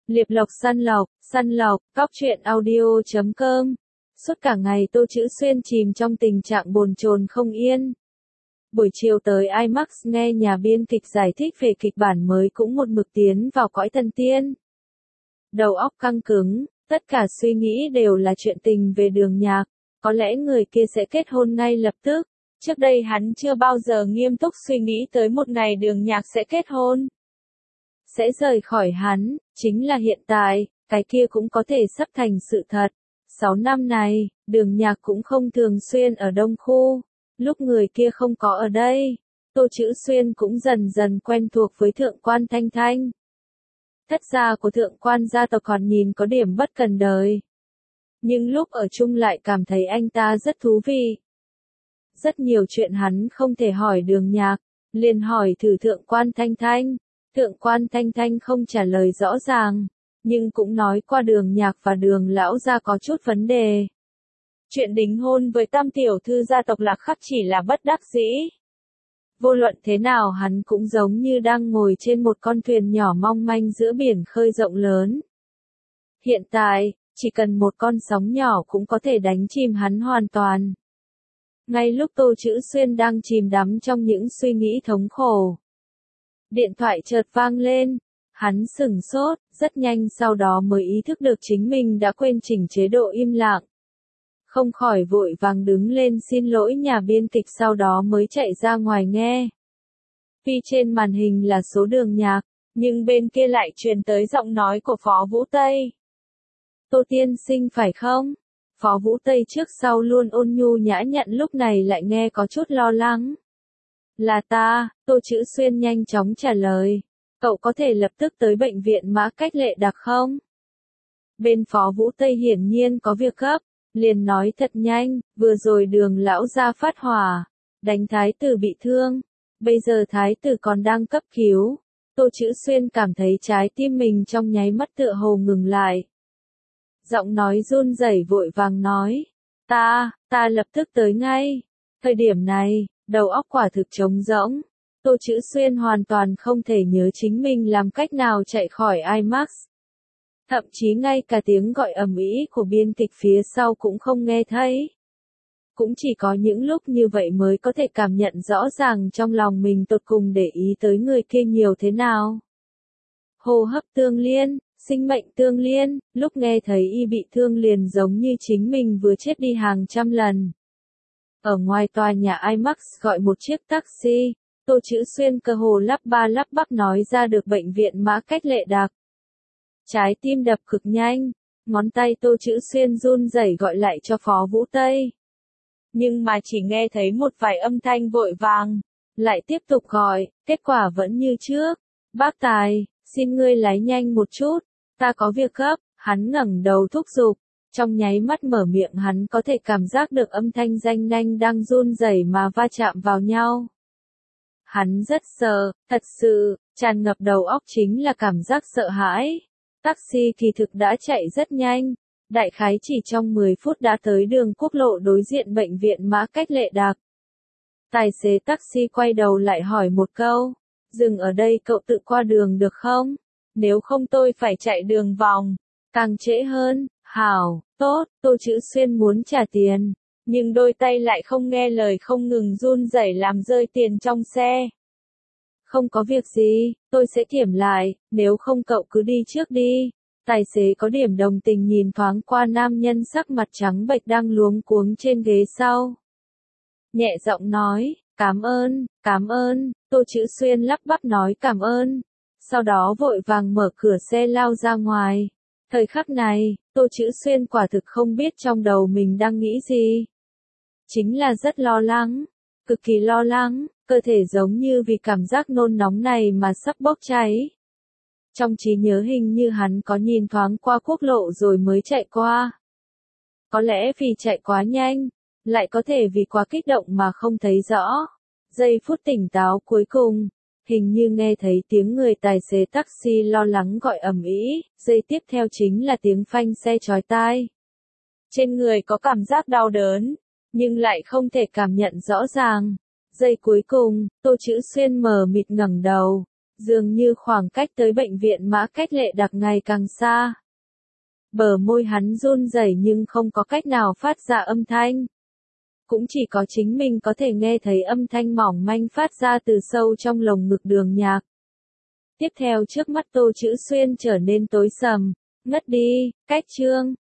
Liệp lộc, săn lộc, cóc truyện audio.com. Suốt cả ngày Tô Chữ Xuyên chìm trong tình trạng bồn chồn không yên. Buổi chiều tới IMAX nghe nhà biên kịch giải thích về kịch bản mới cũng một mực tiến vào cõi thần tiên. Đầu óc căng cứng, tất cả suy nghĩ đều là chuyện tình về Đường Nhạc, có lẽ người kia sẽ kết hôn ngay lập tức. Trước đây hắn chưa bao giờ nghiêm túc suy nghĩ tới một ngày Đường Nhạc sẽ kết hôn. Sẽ rời khỏi hắn, chính là hiện tại, cái kia cũng có thể sắp thành sự thật. 6 năm này, Đường Nhạc cũng không thường xuyên ở Đông Khu, lúc người kia không có ở đây, Tô Chữ Xuyên cũng dần dần quen thuộc với thượng quan Thanh Thanh. Thất gia của thượng quan gia tộc còn nhìn có điểm bất cần đời. Nhưng lúc ở chung lại cảm thấy anh ta rất thú vị. Rất nhiều chuyện hắn không thể hỏi Đường Nhạc, liền hỏi thử thượng quan Thanh Thanh. Thượng quan Thanh Thanh không trả lời rõ ràng, nhưng cũng nói qua Đường Nhạc và Đường lão gia có chút vấn đề. Chuyện đính hôn với Tam tiểu thư gia tộc Lạc Khắc chỉ là bất đắc dĩ. Vô luận thế nào hắn cũng giống như đang ngồi trên một con thuyền nhỏ mong manh giữa biển khơi rộng lớn. Hiện tại, chỉ cần một con sóng nhỏ cũng có thể đánh chìm hắn hoàn toàn. Ngay lúc Tô Chữ Xuyên đang chìm đắm trong những suy nghĩ thống khổ, điện thoại chợt vang lên, hắn sửng sốt, rất nhanh sau đó mới ý thức được chính mình đã quên chỉnh chế độ im lặng. Không khỏi vội vàng đứng lên xin lỗi nhà biên kịch sau đó mới chạy ra ngoài nghe. Tuy trên màn hình là số Đường Nhạc, nhưng bên kia lại truyền tới giọng nói của Phó Vũ Tây. Tô tiên sinh phải không? Phó Vũ Tây trước sau luôn ôn nhu nhã nhặn lúc này lại nghe có chút lo lắng. Là ta, Tô Chữ Xuyên nhanh chóng trả lời. Cậu có thể lập tức tới bệnh viện Mã Cách Lệ Đặc không? Bên Phó Vũ Tây hiển nhiên có việc gấp, liền nói thật nhanh, vừa rồi Đường lão gia phát hỏa, đánh thái tử bị thương, bây giờ thái tử còn đang cấp cứu. Tô Chữ Xuyên cảm thấy trái tim mình trong nháy mắt tựa hồ ngừng lại. Giọng nói run rẩy vội vàng nói, ta lập tức tới ngay. Thời điểm này, đầu óc quả thực trống rỗng. Tô Chữ Xuyên hoàn toàn không thể nhớ chính mình làm cách nào chạy khỏi IMAX. Thậm chí ngay cả tiếng gọi ầm ĩ của biên kịch phía sau cũng không nghe thấy. Cũng chỉ có những lúc như vậy mới có thể cảm nhận rõ ràng trong lòng mình tột cùng để ý tới người kia nhiều thế nào. Hô hấp tương liên, sinh mệnh tương liên, lúc nghe thấy y bị thương liền giống như chính mình vừa chết đi hàng trăm lần. Ở ngoài tòa nhà IMAX gọi một chiếc taxi, Tô Chữ Xuyên cơ hồ lắp ba lắp bắp nói ra được bệnh viện Mã Cách Lệ Đặc. Trái tim đập cực nhanh, ngón tay Tô Chữ Xuyên run rẩy gọi lại cho Phó Vũ Tây. Nhưng mà chỉ nghe thấy một vài âm thanh vội vàng, lại tiếp tục gọi, kết quả vẫn như trước. Bác Tài, xin ngươi lái nhanh một chút, ta có việc gấp. Hắn ngẩng đầu thúc giục, trong nháy mắt mở miệng hắn có thể cảm giác được âm thanh ranh nanh đang run rẩy mà va chạm vào nhau. Hắn rất sợ, thật sự, tràn ngập đầu óc chính là cảm giác sợ hãi. Taxi kỳ thực đã chạy rất nhanh, đại khái chỉ trong 10 phút đã tới đường quốc lộ đối diện bệnh viện Mã Cách Lệ Đặc. Tài xế taxi quay đầu lại hỏi một câu, dừng ở đây cậu tự qua đường được không? Nếu không tôi phải chạy đường vòng, càng trễ hơn. Hảo, tốt, Tô Chữ Xuyên muốn trả tiền, nhưng đôi tay lại không nghe lời không ngừng run rẩy làm rơi tiền trong xe. Không có việc gì, tôi sẽ kiểm lại, nếu không cậu cứ đi trước đi. Tài xế có điểm đồng tình nhìn thoáng qua nam nhân sắc mặt trắng bệch đang luống cuống trên ghế sau. Nhẹ giọng nói, cảm ơn, Tô Chữ Xuyên lắp bắp nói cảm ơn. Sau đó vội vàng mở cửa xe lao ra ngoài. Thời khắc này, Tô Chữ Xuyên quả thực không biết trong đầu mình đang nghĩ gì. Chính là rất lo lắng, cực kỳ lo lắng, cơ thể giống như vì cảm giác nôn nóng này mà sắp bốc cháy. Trong trí nhớ hình như hắn có nhìn thoáng qua quốc lộ rồi mới chạy qua. Có lẽ vì chạy quá nhanh, lại có thể vì quá kích động mà không thấy rõ. Giây phút tỉnh táo cuối cùng, hình như nghe thấy tiếng người tài xế taxi lo lắng gọi ầm ĩ, giây tiếp theo chính là tiếng phanh xe chói tai. Trên người có cảm giác đau đớn, nhưng lại không thể cảm nhận rõ ràng. Giây cuối cùng, Tô Chữ Xuyên mờ mịt ngẩng đầu, Dường như khoảng cách tới bệnh viện Mã Cách Lệ Đặc ngày càng xa. Bờ môi hắn run rẩy nhưng không có cách nào phát ra âm thanh. Cũng chỉ có chính mình có thể nghe thấy âm thanh mỏng manh phát ra từ sâu trong lồng ngực Đường Nhạc. Tiếp theo trước mắt Tô Chữ Xuyên trở nên tối sầm, ngất đi, cách chương.